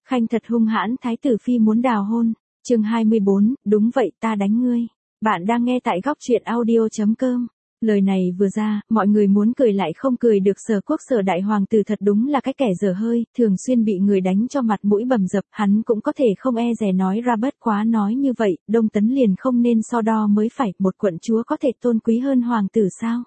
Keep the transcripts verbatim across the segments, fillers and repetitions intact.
Khanh thật hung hãn, thái tử phi muốn đào hôn. Chương hai mươi bốn, đúng vậy, ta đánh ngươi. Bạn đang nghe tại góc truyện audio chấm com. Lời này vừa ra, mọi người muốn cười lại không cười được. Sở Quốc Sở đại hoàng tử thật đúng là cái kẻ dở hơi, thường xuyên bị người đánh cho mặt mũi bầm dập, hắn cũng có thể không e dè nói ra. Bất quá nói như vậy, Đông Tấn liền không nên so đo mới phải, một quận chúa có thể tôn quý hơn hoàng tử sao?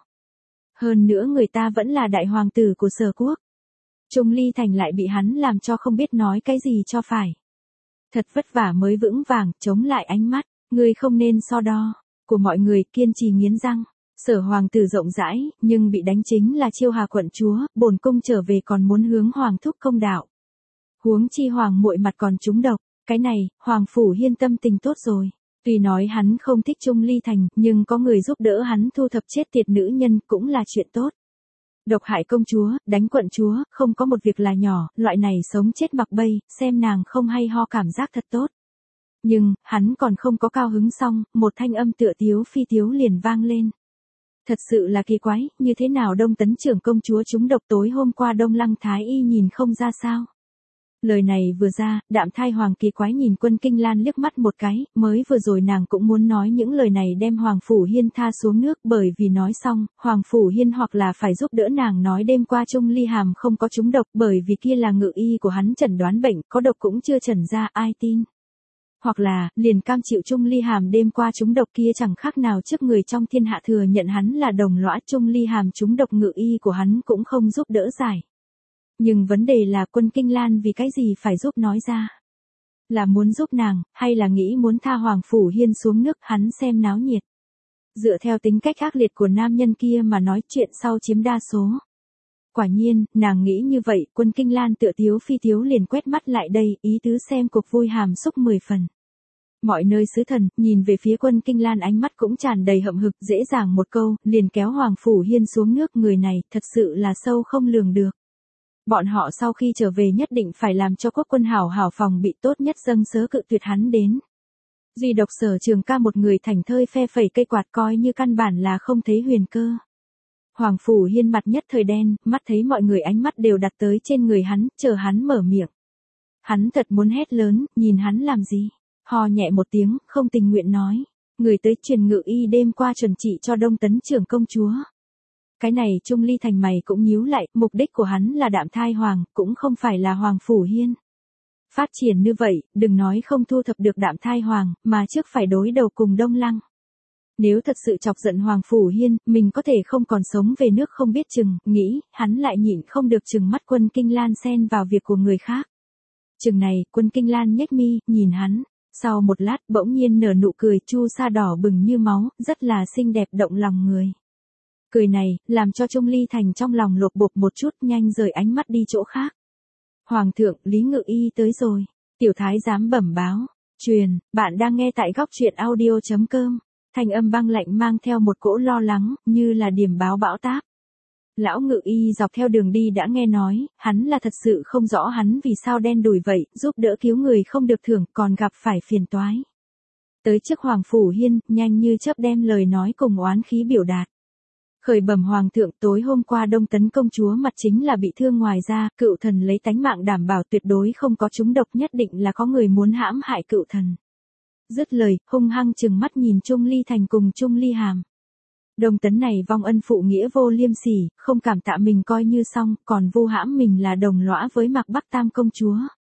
Hơn nữa người ta vẫn là đại hoàng tử của Sở Quốc. Trung Ly Thành lại bị hắn làm cho không biết nói cái gì cho phải. Thật vất vả mới vững vàng, chống lại ánh mắt, ngươi không nên so đo, của mọi người. Kiên trì nghiến răng. Sở hoàng tử rộng rãi, nhưng bị đánh chính là Chiêu Hà quận chúa, bổn cung trở về còn muốn hướng hoàng thúc công đạo. Huống chi hoàng muội mặt còn trúng độc, cái này, hoàng phủ Hiên tâm tình tốt rồi. Tuy nói hắn không thích Trung Ly Thành, nhưng có người giúp đỡ hắn thu thập chết tiệt nữ nhân cũng là chuyện tốt. Độc hại công chúa, đánh quận chúa, không có một việc là nhỏ, loại này sống chết mặc bay, xem nàng không hay ho cảm giác thật tốt. Nhưng, hắn còn không có cao hứng xong, một thanh âm tựa tiếu phi tiếu liền vang lên. Thật sự là kỳ quái, như thế nào Đông Tấn trưởng công chúa trúng độc tối hôm qua Đông Lăng Thái Y nhìn không ra sao. Lời này vừa ra, Đạm Thai Hoàng kỳ quái nhìn Quân Kinh Lan liếc mắt một cái, mới vừa rồi nàng cũng muốn nói những lời này đem Hoàng Phủ Hiên tha xuống nước, bởi vì nói xong, Hoàng Phủ Hiên hoặc là phải giúp đỡ nàng nói đêm qua Trung Ly Hàm không có trúng độc, bởi vì kia là ngự y của hắn chẩn đoán bệnh, có độc cũng chưa chẩn ra, ai tin. Hoặc là, liền cam chịu Trung Ly Hàm đêm qua trúng độc kia chẳng khác nào trước người trong thiên hạ thừa nhận hắn là đồng lõa. Trung Ly Hàm trúng độc, ngự y của hắn cũng không giúp đỡ giải. Nhưng vấn đề là Quân Kinh Lan vì cái gì phải giúp nói ra? Là muốn giúp nàng, hay là nghĩ muốn tha Hoàng Phủ Hiên xuống nước hắn xem náo nhiệt? Dựa theo tính cách ác liệt của nam nhân kia mà nói, chuyện sau chiếm đa số. Quả nhiên, nàng nghĩ như vậy. Quân Kinh Lan tựa tiếu phi tiếu liền quét mắt lại đây, ý tứ xem cuộc vui hàm xúc mười phần. Mọi nơi sứ thần, nhìn về phía Quân Kinh Lan ánh mắt cũng tràn đầy hậm hực, dễ dàng một câu, liền kéo Hoàng Phủ Hiên xuống nước. Người này, thật sự là sâu không lường được. Bọn họ sau khi trở về nhất định phải làm cho quốc quân hảo hảo phòng bị, tốt nhất dâng sớ cự tuyệt hắn đến. Duy độc Sở Trường Ca một người thảnh thơi phe phẩy cây quạt, coi như căn bản là không thấy huyền cơ. Hoàng Phủ Hiên mặt nhất thời đen, mắt thấy mọi người ánh mắt đều đặt tới trên người hắn, chờ hắn mở miệng. Hắn thật muốn hét lớn, nhìn hắn làm gì? Ho nhẹ một tiếng, không tình nguyện nói. Người tới truyền ngự y đêm qua chuẩn trị cho Đông Tấn trưởng công chúa. Cái này Trung Ly Thành mày cũng nhíu lại, mục đích của hắn là Đạm Thai Hoàng, cũng không phải là Hoàng Phủ Hiên. Phát triển như vậy, đừng nói không thu thập được Đạm Thai Hoàng, mà trước phải đối đầu cùng Đông Lăng. Nếu thật sự chọc giận Hoàng Phủ Hiên, mình có thể không còn sống về nước không biết chừng, nghĩ, hắn lại nhịn không được chừng mắt Quân Kinh Lan xen vào việc của người khác. Chừng này, Quân Kinh Lan nhếch mi, nhìn hắn, sau một lát bỗng nhiên nở nụ cười chu sa đỏ bừng như máu, rất là xinh đẹp động lòng người. Cười này, làm cho Trung Ly Thành trong lòng lột bột một chút, nhanh rời ánh mắt đi chỗ khác. Hoàng thượng, Lý Ngự Y tới rồi. Tiểu thái giám bẩm báo. Truyền, bạn đang nghe tại góc truyện audio chấm com. Thanh âm băng lạnh mang theo một cỗ lo lắng, như là điểm báo bão táp. Lão Ngự Y dọc theo đường đi đã nghe nói, hắn là thật sự không rõ hắn vì sao đen đủi vậy, giúp đỡ cứu người không được thưởng, còn gặp phải phiền toái. Tới trước Hoàng Phủ Hiên, nhanh như chớp đem lời nói cùng oán khí biểu đạt. Khởi bẩm Hoàng thượng, tối hôm qua Đông Tấn công chúa mặt chính là bị thương, ngoài ra, cựu thần lấy tánh mạng đảm bảo tuyệt đối không có trúng độc, nhất định là có người muốn hãm hại cựu thần. Dứt lời, hung hăng chừng mắt nhìn Trung Ly Thành cùng Trung Ly Hàm. Đông Tấn này vong ân phụ nghĩa vô liêm sỉ, không cảm tạ mình coi như xong, còn vu hãm mình là đồng lõa với Mạc Bắc Tam công chúa.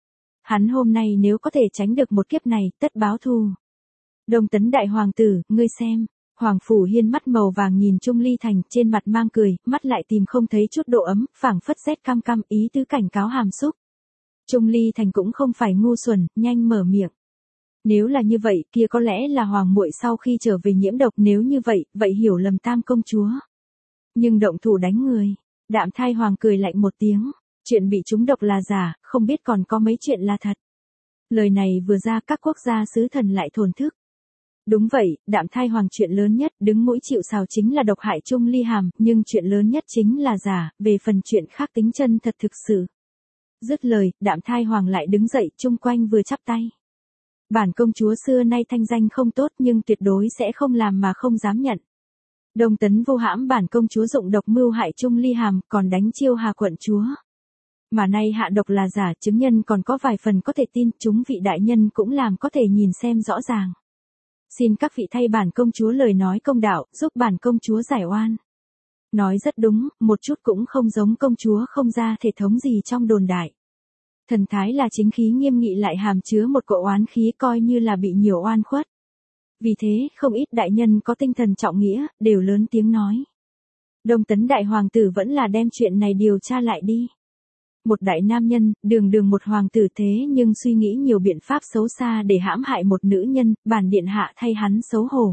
Hắn hôm nay nếu có thể tránh được một kiếp này, tất báo thù. Đông Tấn đại hoàng tử, ngươi xem. Hoàng Phủ Hiên mắt màu vàng nhìn Trung Ly Thành, trên mặt mang cười, mắt lại tìm không thấy chút độ ấm, phảng phất rét cam cam, ý tứ cảnh cáo hàm xúc. Trung Ly Thành cũng không phải ngu xuẩn, nhanh mở miệng. Nếu là như vậy, kia có lẽ là hoàng muội sau khi trở về nhiễm độc, nếu như vậy, vậy hiểu lầm Tam công chúa. Nhưng động thủ đánh người, Đạm Thai Hoàng cười lạnh một tiếng, chuyện bị trúng độc là giả, không biết còn có mấy chuyện là thật. Lời này vừa ra, các quốc gia sứ thần lại thổn thức. Đúng vậy, Đạm Thai Hoàng chuyện lớn nhất, đứng mũi chịu sào chính là độc hại Trung Ly Hàm, nhưng chuyện lớn nhất chính là giả, về phần chuyện khác tính chân thật thực sự. Dứt lời, Đạm Thai Hoàng lại đứng dậy, chung quanh vừa chắp tay. Bản công chúa xưa nay thanh danh không tốt, nhưng tuyệt đối sẽ không làm mà không dám nhận. Đông Tấn vô hãm bản công chúa dụng độc mưu hại Trung Ly Hàm, còn đánh Chiêu Hà quận chúa. Mà nay hạ độc là giả, chứng nhân còn có vài phần có thể tin, chúng vị đại nhân cũng làm có thể nhìn xem rõ ràng. Xin các vị thay bản công chúa lời nói công đạo, giúp bản công chúa giải oan. Nói rất đúng, một chút cũng không giống công chúa không ra thể thống gì trong đồn đại. Thần thái là chính khí nghiêm nghị lại hàm chứa một cỗ oán khí coi như là bị nhiều oan khuất. Vì thế, không ít đại nhân có tinh thần trọng nghĩa, đều lớn tiếng nói. Đông Tấn đại hoàng tử vẫn là đem chuyện này điều tra lại đi. Một đại nam nhân, đường đường một hoàng tử thế nhưng suy nghĩ nhiều biện pháp xấu xa để hãm hại một nữ nhân, bản điện hạ thay hắn xấu hổ.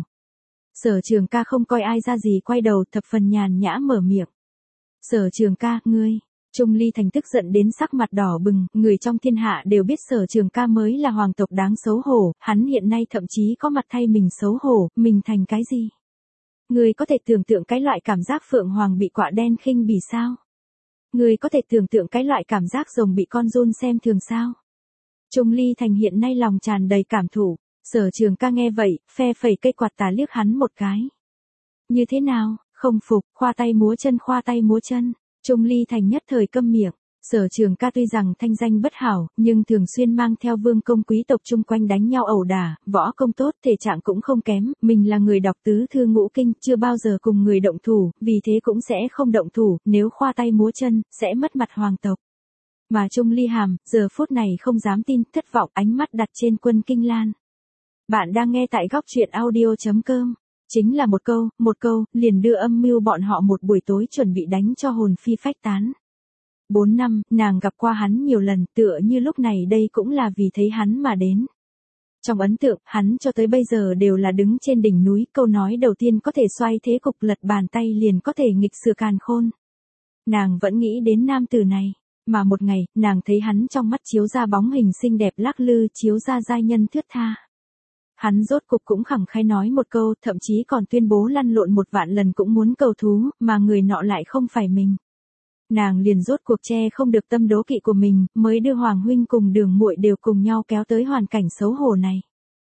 Sở Trường Ca không coi ai ra gì quay đầu thập phần nhàn nhã mở miệng. Sở Trường Ca, ngươi. Trung Ly Thành tức giận đến sắc mặt đỏ bừng, người trong thiên hạ đều biết Sở Trường Ca mới là hoàng tộc đáng xấu hổ, hắn hiện nay thậm chí có mặt thay mình xấu hổ, mình thành cái gì? Ngươi có thể tưởng tượng cái loại cảm giác phượng hoàng bị quạ đen khinh bỉ sao? Ngươi có thể tưởng tượng cái loại cảm giác rồng bị con giun xem thường sao? Trung Ly Thành hiện nay lòng tràn đầy cảm thụ, Sở Trường Ca nghe vậy, phe phẩy cây quạt tà liếc hắn một cái. Như thế nào, không phục, khoa tay múa chân khoa tay múa chân. Trung Ly Thành nhất thời câm miệng, Sở Trường Ca tuy rằng thanh danh bất hảo, nhưng thường xuyên mang theo vương công quý tộc chung quanh đánh nhau ẩu đả, võ công tốt, thể trạng cũng không kém, mình là người đọc tứ thư ngũ kinh, chưa bao giờ cùng người động thủ, vì thế cũng sẽ không động thủ, nếu khoa tay múa chân, sẽ mất mặt hoàng tộc. Mà Trung Ly Hàm, giờ phút này không dám tin, thất vọng, ánh mắt đặt trên Quân Kinh Lan. Bạn đang nghe tại góc truyện audio.com. Chính là một câu, một câu, liền đưa âm mưu bọn họ một buổi tối chuẩn bị đánh cho hồn phi phách tán. Bốn năm, nàng gặp qua hắn nhiều lần, tựa như lúc này đây cũng là vì thấy hắn mà đến. Trong ấn tượng, hắn cho tới bây giờ đều là đứng trên đỉnh núi, câu nói đầu tiên có thể xoay thế cục, lật bàn tay liền có thể nghịch sửa càn khôn. Nàng vẫn nghĩ đến nam tử này, mà một ngày, nàng thấy hắn trong mắt chiếu ra bóng hình xinh đẹp lắc lư, chiếu ra giai nhân thướt tha. Hắn rốt cục cũng khẳng khái nói một câu, thậm chí còn tuyên bố lăn lộn một vạn lần cũng muốn cầu thú, mà người nọ lại không phải mình. Nàng liền rốt cuộc che không được tâm đố kỵ của mình, mới đưa Hoàng huynh cùng Đường muội đều cùng nhau kéo tới hoàn cảnh xấu hổ này.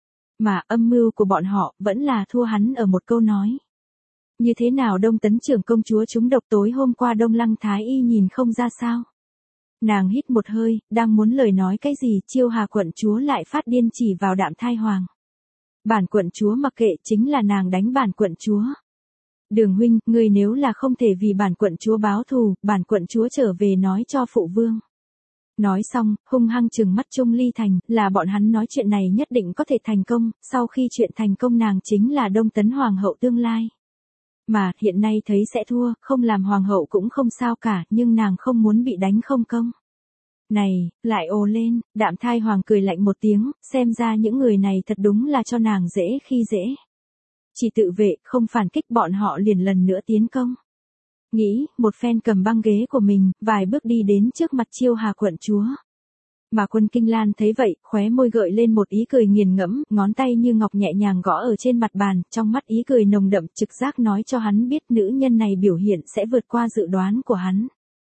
Mà âm mưu của bọn họ vẫn là thua hắn ở một câu nói. Như thế nào Đông Tấn trưởng công chúa trúng độc tối hôm qua Đông Lăng Thái y nhìn không ra sao? Nàng hít một hơi, đang muốn lời nói cái gì, Chiêu Hà quận chúa lại phát điên chỉ vào Đạm Thai Hoàng. Bản quận chúa mặc kệ, chính là nàng đánh bản quận chúa. Đường huynh, ngươi nếu là không thể vì bản quận chúa báo thù, bản quận chúa trở về nói cho phụ vương. Nói xong, hung hăng trừng mắt Trung Ly Thành, là bọn hắn nói chuyện này nhất định có thể thành công, sau khi chuyện thành công nàng chính là Đông Tấn Hoàng hậu tương lai. Mà, hiện nay thấy sẽ thua, không làm Hoàng hậu cũng không sao cả, nhưng nàng không muốn bị đánh không công. Này, lại ồ lên, Đạm Thai Hoàng cười lạnh một tiếng, xem ra những người này thật đúng là cho nàng dễ khi dễ. Chỉ tự vệ, không phản kích bọn họ liền lần nữa tiến công. Nghĩ, một phen cầm băng ghế của mình, vài bước đi đến trước mặt Chiêu Hà quận chúa. Mà Quân Kinh Lan thấy vậy, khóe môi gợi lên một ý cười nghiền ngẫm, ngón tay như ngọc nhẹ nhàng gõ ở trên mặt bàn, trong mắt ý cười nồng đậm, trực giác nói cho hắn biết nữ nhân này biểu hiện sẽ vượt qua dự đoán của hắn.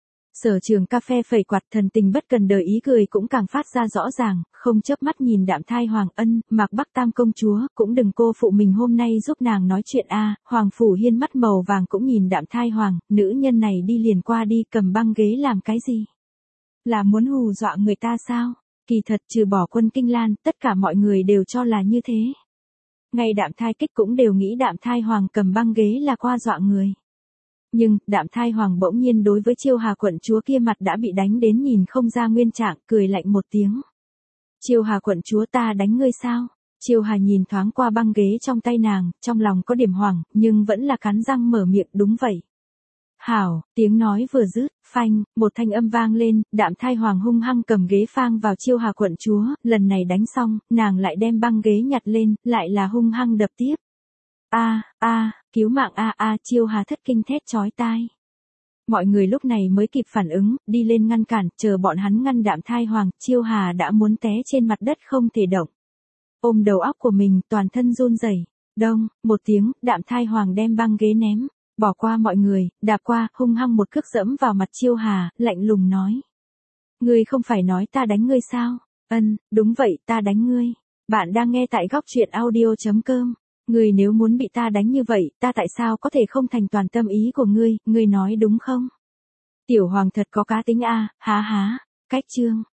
Sở Trường Ca phe phẩy quạt, thần tình bất cần đời ý cười cũng càng phát ra rõ ràng, không chớp mắt nhìn Đạm Thai Hoàng. Ân, Mạc Bắc Tam công chúa, cũng đừng cô phụ mình hôm nay giúp nàng nói chuyện a. À, Hoàng Phủ Hiên mắt màu vàng cũng nhìn Đạm Thai Hoàng, nữ nhân này đi liền qua đi, cầm băng ghế làm cái gì? Là muốn hù dọa người ta sao? Kỳ thật trừ bỏ Quân Kinh Lan, tất cả mọi người đều cho là như thế. Ngay Đạm Thai Kích cũng đều nghĩ Đạm Thai Hoàng cầm băng ghế là qua dọa người. Nhưng, Đạm Thai Hoàng bỗng nhiên đối với Chiêu Hà quận chúa kia mặt đã bị đánh đến nhìn không ra nguyên trạng, cười lạnh một tiếng. Chiêu Hà quận chúa, ta đánh ngươi sao? Chiêu Hà nhìn thoáng qua băng ghế trong tay nàng, trong lòng có điểm hoảng, nhưng vẫn là cắn răng mở miệng, đúng vậy. Hảo, tiếng nói vừa dứt, phanh, một thanh âm vang lên, Đạm Thai Hoàng hung hăng cầm ghế phang vào Chiêu Hà quận chúa, lần này đánh xong, nàng lại đem băng ghế nhặt lên, lại là hung hăng đập tiếp. A, a, cứu mạng a a, Chiêu Hà thất kinh thét chói tai. Mọi người lúc này mới kịp phản ứng, đi lên ngăn cản, chờ bọn hắn ngăn Đạm Thai Hoàng, Chiêu Hà đã muốn té trên mặt đất không thể động. Ôm đầu óc của mình, toàn thân run rẩy. Đông, một tiếng, Đạm Thai Hoàng đem băng ghế ném, bỏ qua mọi người, đạp qua, hung hăng một cước dẫm vào mặt Chiêu Hà, lạnh lùng nói. Ngươi không phải nói ta đánh ngươi sao? Ân, đúng vậy, ta đánh ngươi. Bạn đang nghe tại góc truyện audio.com. Ngươi nếu muốn bị ta đánh như vậy, ta tại sao có thể không thành toàn tâm ý của ngươi, ngươi nói đúng không? Tiểu hoàng thật có cá tính a, há há, cách chương.